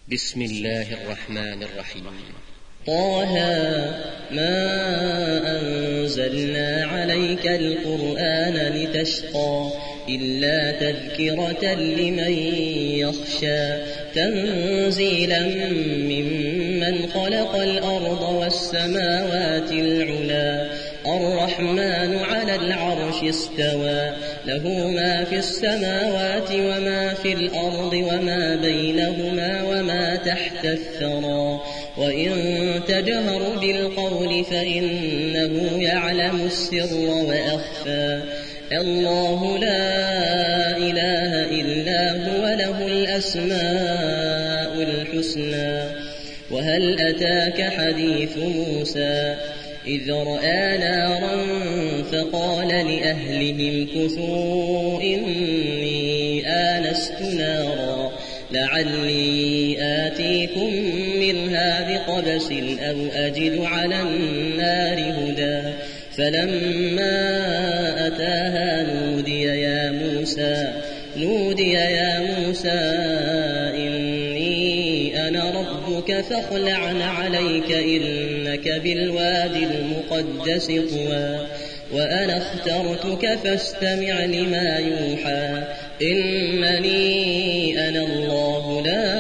بسم الله الرحمن الرحيم. طه ما أنزلنا عليك القرآن لتشقى إلا تذكرة لمن يخشى تنزيلا ممن خلق الأرض والسماوات العلا الرحمن على العرش استوى له ما في السماوات وما في الأرض وما بينهما وما تحت الثرى وإن تجهر بالقول فإنه يعلم السر وأخفى الله لا إله إلا هو له الأسماء الحسنى وهل أتاك حديث موسى إذ رأى نارا فقال لأهلهم كثوا إني آنست نارا لعلي آتيكم منها بقبس أو أجد على النار هدى فلما أتاها نودي يا موسى إني أنا ربك فاخلع عليك إنك بالوادي المقدس طوى وأنا اخترتك فاستمع لما يوحى إنني أنا الله لا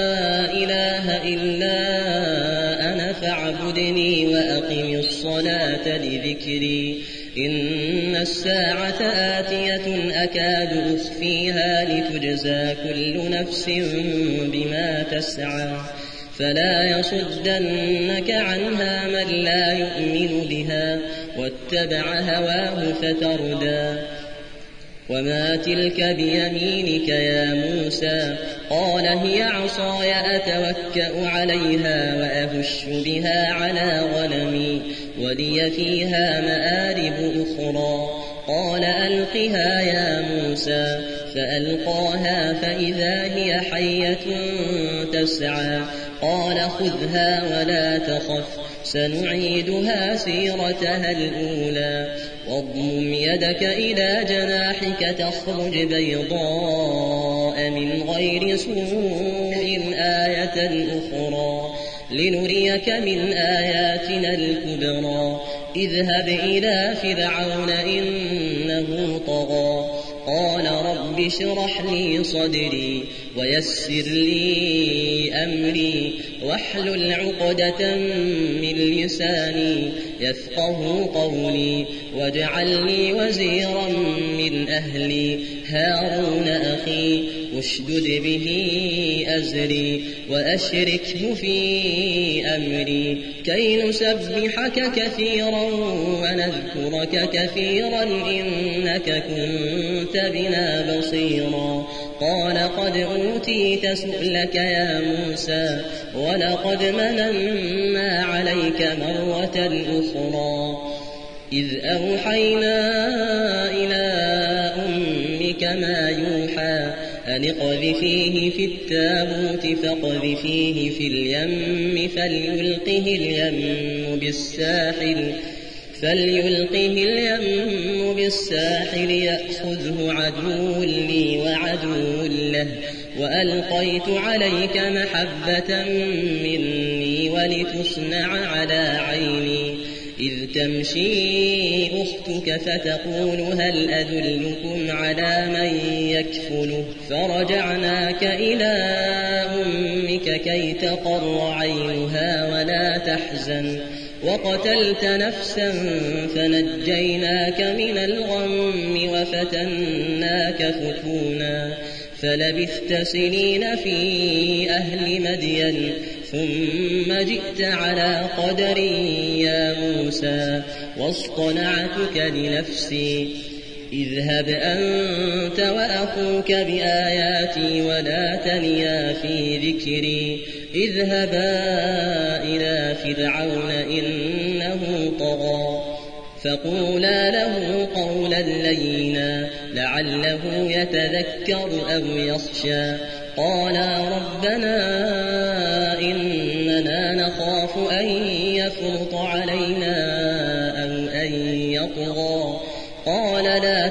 إله إلا أنا فاعبدني وأقم الصلاة لذكري إن الساعة آتية أكاد أخفيها لتجزى كل نفس بما تسعى فلا يصدنك عنها من لا يؤمن بها واتبع هواه فتردى وما تلك بيمينك يا موسى قال هي عصاي أتوكأ عليها وأهش بها على غنمي ولي فيها مآرب أخرى قال ألقها يا موسى فألقاها فإذا هي حية تسعى قال خذها ولا تخف سنعيدها سيرتها الأولى واضمم يدك إلى جناحك تخرج بيضاء من غير سوء آية أخرى لنريك من آياتنا الكبرى اذهب إلى فرعون إنه طغى قال رب اشرح لي صدري ويسر لي أمري واحلل عقدة من لساني يفقه قولي واجعل لي وزيرا من أهلي هارون أخي اشدد به أزري وأشركه في أمري كي نسبحك كثيرا ونذكرك كثيرا إنك كنت بنا بصيرا قال قد أوتيت سؤلك يا موسى ولقد مننا عليك مرة أخرى إذ أوحينا إلى أمك ما يوحى أن اقذفيه في التابوت فاقذفيه في اليم فليلقه اليم بالساحل يأخذه عدو لي وعدو له وألقيت عليك محبة مني ولتصنع على عيني إذ تمشي أختك فتقول هل أدلكم على من يكفله فرجعناك إلى أمك كي تقر عينها ولا تحزن وقتلت نفسا فنجيناك من الغم وفتناك فتونا فلبثت سنين في أهل مدين ثم جئت على قدري يا موسى واصطنعتك لنفسي اذهب أنت وأخوك بآياتي ولا تنيا في ذكري اذهبا إلى فرعون إنه طغى فقولا له قولا لينا لعله يتذكر أو يخشى قالا ربنا إننا نخاف أن يفرط علينا أو أن يطغى قال لا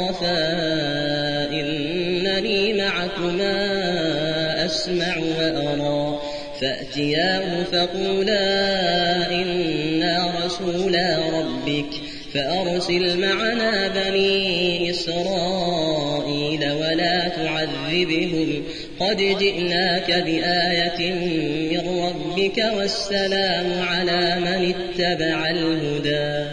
تخافا إنني معكما أسمع وأرى عذرا فأتياه فقولا إنا رسولا ربك فأرسل معنا بني إسرائيل ولا تعذبهم قد جئناك بآية من ربك والسلام على من اتبع الهدى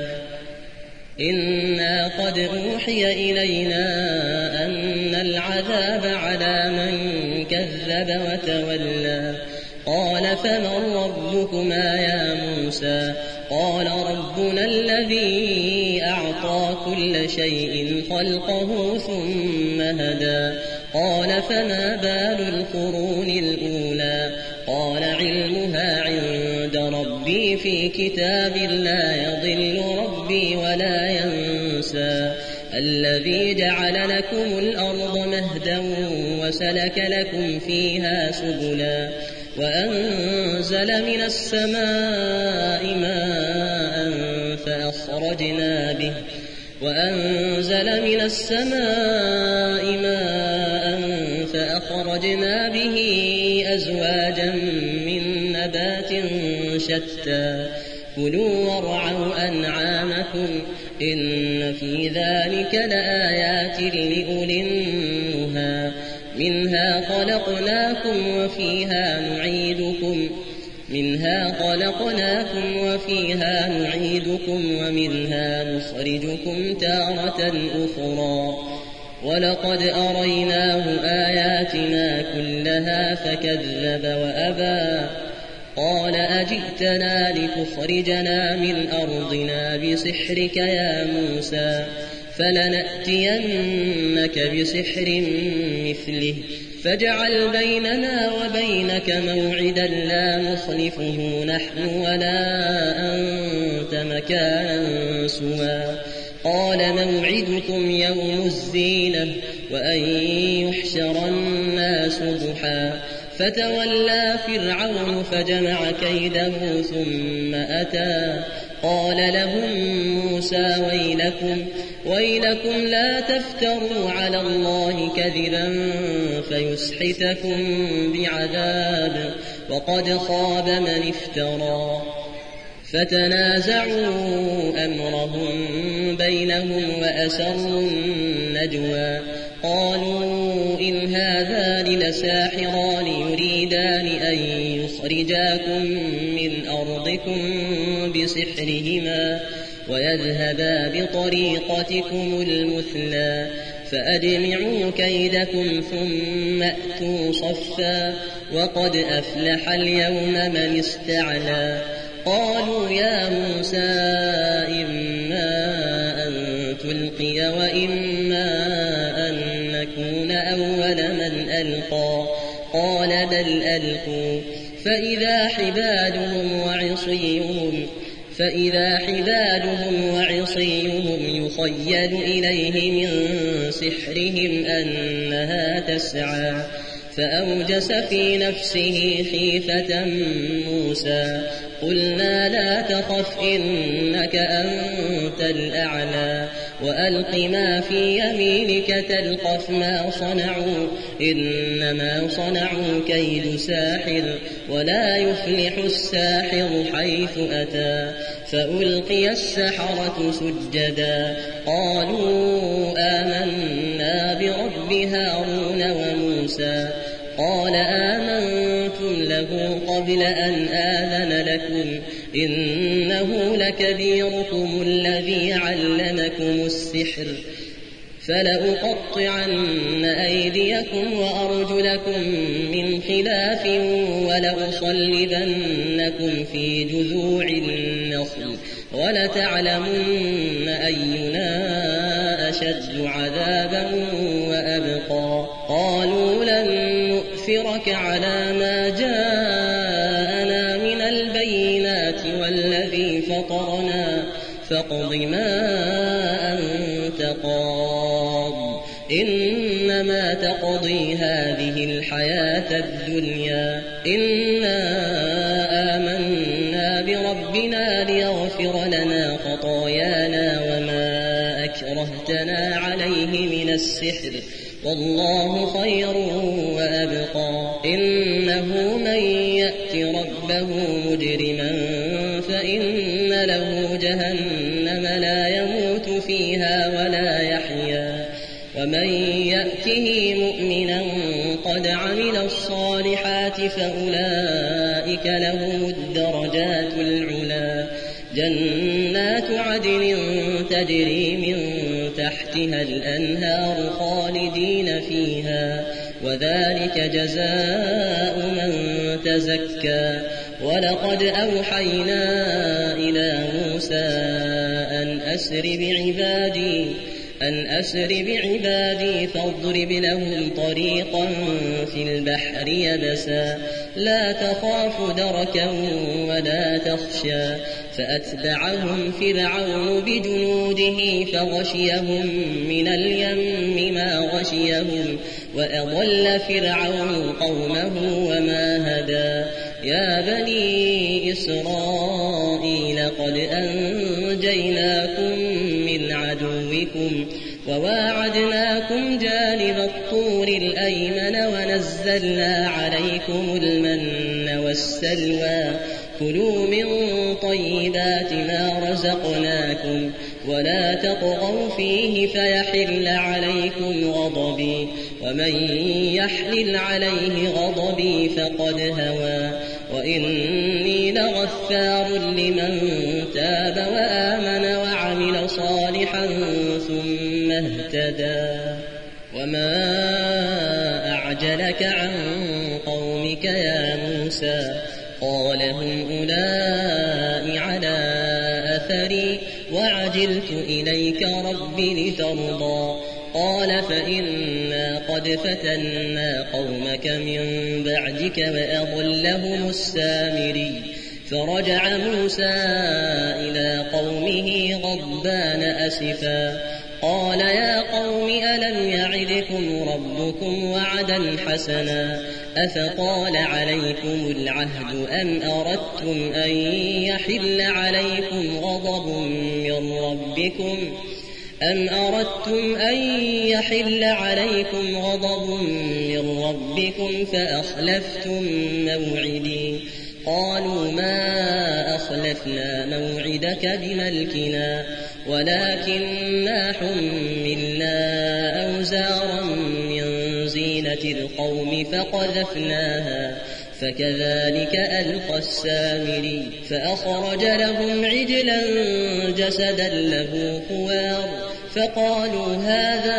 إنا قد أوحي إلينا أن العذاب على من كذب وتولى قال فمن ربكما يا موسى قال ربنا الذي أعطى كل شيء خلقه ثم هدى قال فما بال القرون الأولى قال علمها عند ربي في كتاب لا يضل ربي ولا ينسى الذي جعل لكم الأرض مهدا وسلك لكم فيها سبلا وأنزل من السماء ماء فأخرجنا به أزواجا من نبات شتى كلوا وارعوا أنعامكم إن في ذلك لآيات لأولي النهى منها خلقناكم وفيها نعيدكم ومنها نخرجكم تارة أخرى ولقد أريناه آياتنا كلها فكذب وأبى قال أجئتنا لتخرجنا من أرضنا بسحرك يا موسى فلنأتينك بسحر مثله فاجعل بيننا وبينك موعدا لا نخلفه نحن ولا أنت مكانا سوى قال موعدكم يوم الزينة وأن يحشر الناس ضحى فتولى فرعون فجمع كيده ثم أتى قال لهم موسى ويلكم لا تفتروا على الله كذبا فيسحتكم بعذاب وقد خاب من افترى فتنازعوا أمرهم بينهم وأسروا النجوى قالوا إن هذان لساحران يريدان أن يخرجاكم من أرضكم بسحرهما ويذهبا بطريقتكم المثلى فأجمعوا كيدكم ثم أتوا صفا وقد أفلح اليوم من استعلى قالوا يا موسى إما أن تلقي وإما أن نكون أول من ألقى قال بل ألقوا فإذا حبالهم وعصيهم يخيل إليه من سحرهم أنها تسعى فأوجس في نفسه خيفة موسى قلنا لا تخف إنك أنت الأعلى وألق ما في يمينك تلقف ما صنعوا إنما صنعوا كيد ساحر ولا يفلح الساحر حيث أتى فألقي السحرة سجدا قالوا آمنا برب هارون وموسى قال آمنتم له قبل أن آذن لكم إنه لكبيركم الذي علمكم السحر فلأقطعن أيديكم وأرجلكم من خلاف ولأصلبنكم في جذوع النخل ولتعلمن أينا أشد عذابا وأبقى قالوا لن نؤثرك على ما جاءنا من البينات والذي فطرنا فاقض ما أنت قاض إنما تقضي هذه الحياة الدنيا إنا آمنا بربنا ليغفر لنا خطايانا وما أكرهتنا عليه من السحر والله خير وأبقى إن إنه من يأت ربه مجرما فإن له جهنم لا يموت فيها ولا يحيا ومن يأته مؤمنا قد عمل الصالحات فأولئك لهم الدرجات العلى جنات عدن تجري من تحتها الأنهار خالدين فيها وذلك جزاء من تزكى ولقد أوحينا إلى موسى أن أسر بعبادي فاضرب لهم طريقا في البحر يبسا لا تخاف دركا ولا تخشى فأتبعهم فرعون بجنوده فغشيهم من اليم ما غشيهم وأضل فرعون قومه وما هدى يا بني إسرائيل قد أنجيناكم من عدوكم وواعدناكم جانب الطور الأيمن ونزلنا عليكم المن والسلوى كلوا من طيبات ما رزقناكم ولا تطغوا فيه فيحل عليكم غضبي ومن يحلل عليه غضبي فقد هوى وإني لغفار لمن تاب وآمن وعمل صالحا ثم اهتدى وما أعجلك عن قومك يا موسى قال هم أولئك على أثري وعجلت إليك رب لترضى قال فإنا قد فتنا قومك من بعدك وأضلهم السامري فرجع موسى إلى قومه غضبان أسفا قال يا قوم ألم يعدكم ربكم وعدا حسنا أفطال عليكم العهد أم أردتم أن يحل عليكم غضب من ربكم فأخلفتم موعدي قالوا ما أخلفنا موعدك بملكنا ولكننا حملنا أوزارا من زينة القوم فقذفناها فكذلك ألقى السامري فأخرج لهم عجلا جسدا له خوار فقالوا هذا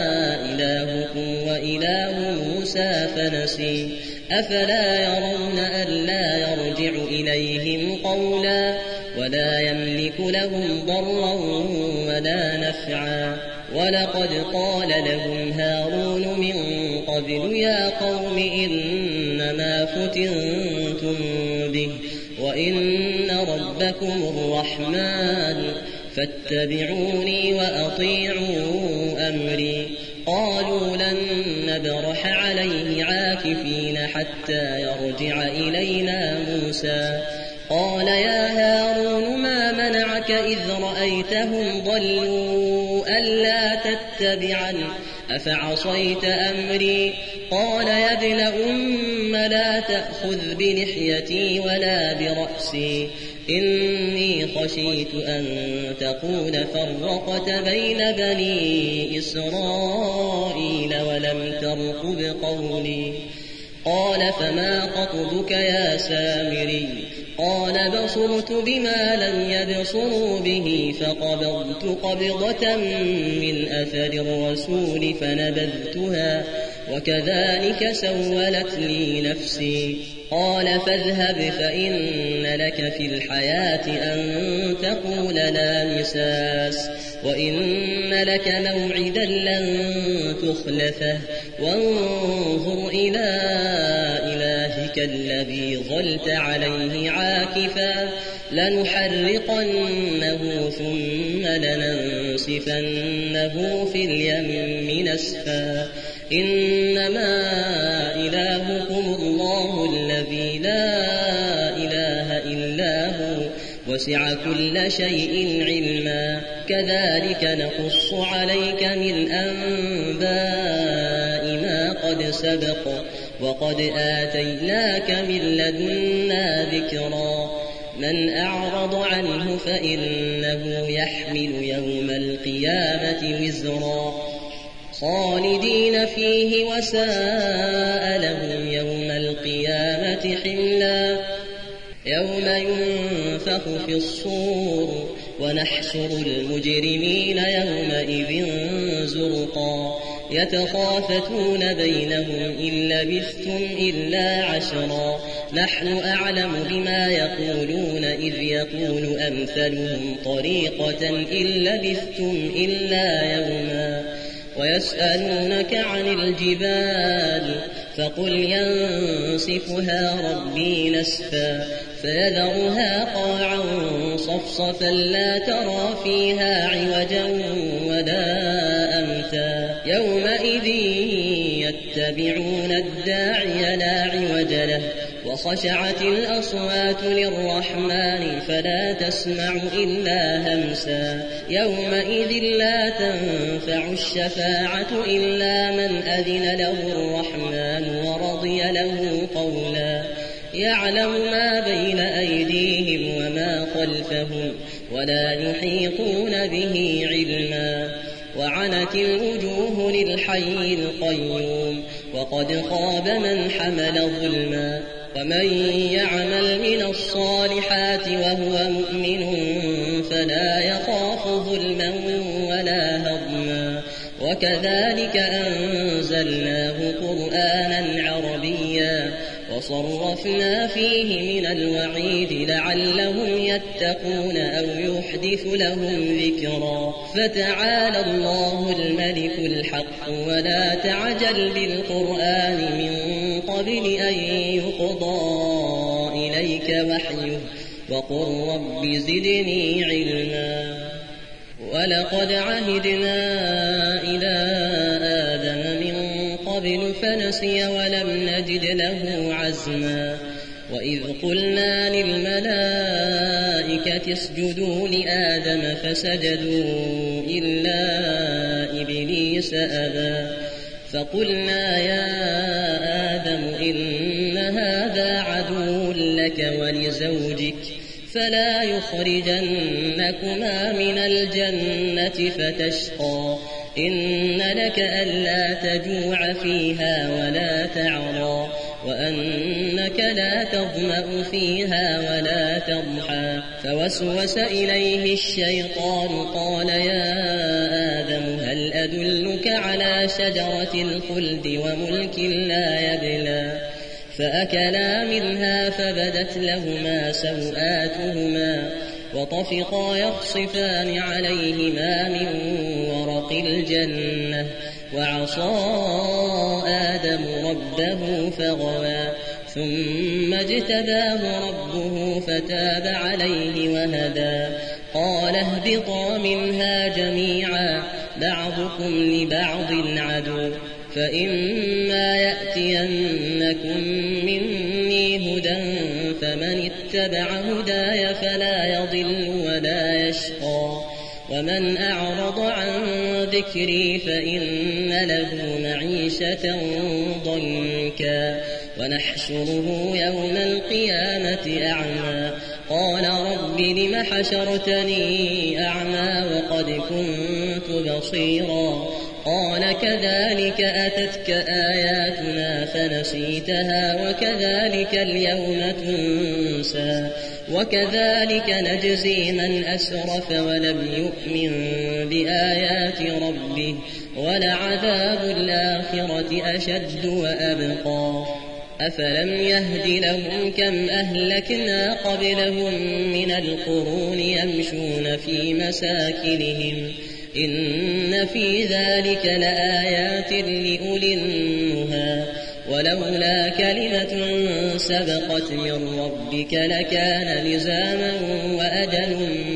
إلهكم وإله موسى فنسي أفلا يرون ألا يرجع إليهم قولا ولا يملك لهم ضرا ولا نفعا ولقد قال لهم هارون من قبل يا قوم إنما فتنتم به وإن ربكم الرحمن فاتبعوني وأطيعوا أمري قالوا لن نبرح عليه عاكفين حتى يرجع إلينا موسى قال يا هارون ما منعك إذ رأيتهم ضلوا ألا تتبعن أفعصيت أمري قال يا ابن أم لا تأخذ بلحيتي ولا برأسي إني خشيت أن تقول فرقت بين بني إسرائيل ولم ترقب قولي قال فما خطبك يا سامري قال بصرت بما لم يبصروا به فقبضت قبضة من أثر الرسول فنبذتها وكذلك سولت لي نفسي قال فاذهب فإن لك في الحياة أن تقول لا مساس وإن لك موعدا لن تخلفه وانظر إلى إلهك الذي ظلت عليه عاكفا لنحرقنه ثم لننسفنه في اليم نسفا إنما إلهكم الله الذي لا إله إلا هو وسع كل شيء علما كذلك نقص عليك من أنباء ما قد سبق وقد آتيناك من لدنا ذكرا من أعرض عنه فإنه يحمل يوم القيامة وزرا خالدين فيه وساء لهم يوم القيامة حملا يوم ينفخ في الصور ونحشر المجرمين يومئذ زرقا يتخافتون بينهم إن لبثتم إلا عشرا نحن أعلم بما يقولون إذ يقول أمثلهم طريقة إن لبثتم إلا يوما ويسألونك عن الجبال فقل ينسفها ربي نسفا فيذرها قاعا صفصفا لا ترى فيها عوجا ولا أمتا يومئذ يتبعون الداعي لا عوج له وخشعت الأصوات للرحمن فلا تسمع إلا همسا يومئذ لا تنفع الشفاعة إلا من أذن له الرحمن ورضي له قولا يعلم ما بين أيديهم وما خلفهم ولا يحيطون به علما وعنت الوجوه للحي القيوم وقد خاب من حمل ظلما ومن يعمل من الصالحات وهو مؤمن فلا يخاف ظلما ولا هضما وكذلك أنزلناه قرآنا عربيا وصرفنا فيه من الوعيد لعلهم يتقون أو يحدث لهم ذكرا فتعالى الله الملك الحق ولا تعجل بالقرآن من قبل أن يقضى إليك وحيه وقل رب زدني علما ولقد عهدنا إلى آدم من قبل فنسي ولم نجد له عزما وإذ قلنا للملائكة اسجدوا لآدم فسجدوا إلا إبليس أبى فقلنا يا آدم إن هذا عدو لك ولزوجك فلا يخرجنكما من الجنة فتشقى إن لك ألا تجوع فيها ولا تعرى وأنك لا تظمأ فيها ولا تضحى فوسوس إليه الشيطان قال يا آدم هل أدلك على شجرة الخلد وملك لا يبلى فأكلا منها فبدت لهما سوآتهما وطفقا يخصفان عليهما من ورق الجنة وعصى آدم ربه فغوى ثم اجتباه ربه فتاب عليه وهدى قال اهبطا منها جميعا بعضكم لبعض عدو فإما يأتينكم مني هدى فمن اتبع هداي فلا يضل ولا يشقى ومن أعرض عن ذكري فإن له معيشة ضنكا ونحشره يوم القيامة أعمى قال رب لم حشرتني أعمى وقد كنت بصيرا قال كذلك أتتك آياتنا فنسيتها وكذلك اليوم تنسى وكذلك نجزي من أسرف ولم يؤمن بآيات ربه ولعذاب الآخرة أشد وأبقى أفلم يهد لهم كم أهلكنا قبلهم من القرون يمشون في مساكنهم إن في ذلك لآيات لأولي النهى ولولا كلمة سبقت من ربك لكان لزاما وأجل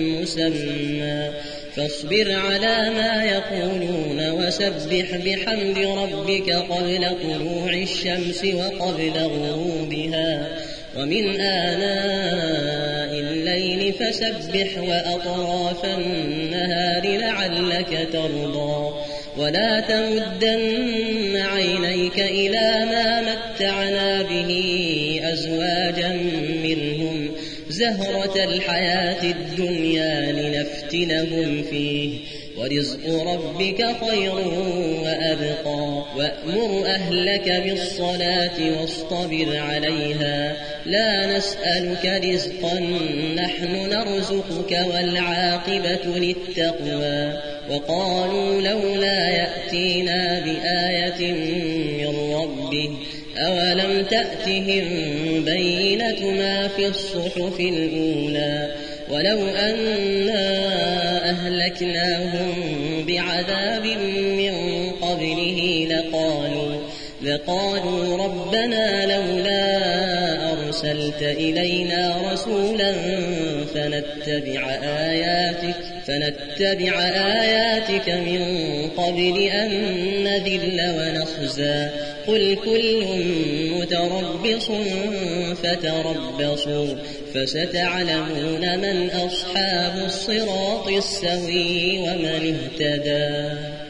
مسمى فاصبر على ما يقولون وسبح بحمد ربك قبل طلوع الشمس وقبل غروبها ومن آناء الليل فسبح وأطراف النهار لعلك ترضى ولا تمدن عينيك إلى ما متعنا به أزواجا منهم زهرة الحياة الدنيا لنفتنهم فيه ورزق ربك خير وأبقى وأمر أهلك بالصلاة واصطبر عليها لا نسألك رزقا نحن نرزقك والعاقبة للتقوى وقالوا لولا يأتينا بآية من ربه أولم تأتهم بينة ما في الصحف الأولى ولو أنا أهلكناهم بعذاب من قبله لقالوا ربنا لولا أرسلت إلينا رسولا فنتبع آياتك من قبل أن نذل ونخزى قل كل متربص فتربصوا فستعلمون من أصحاب الصراط السوي ومن اهتدى.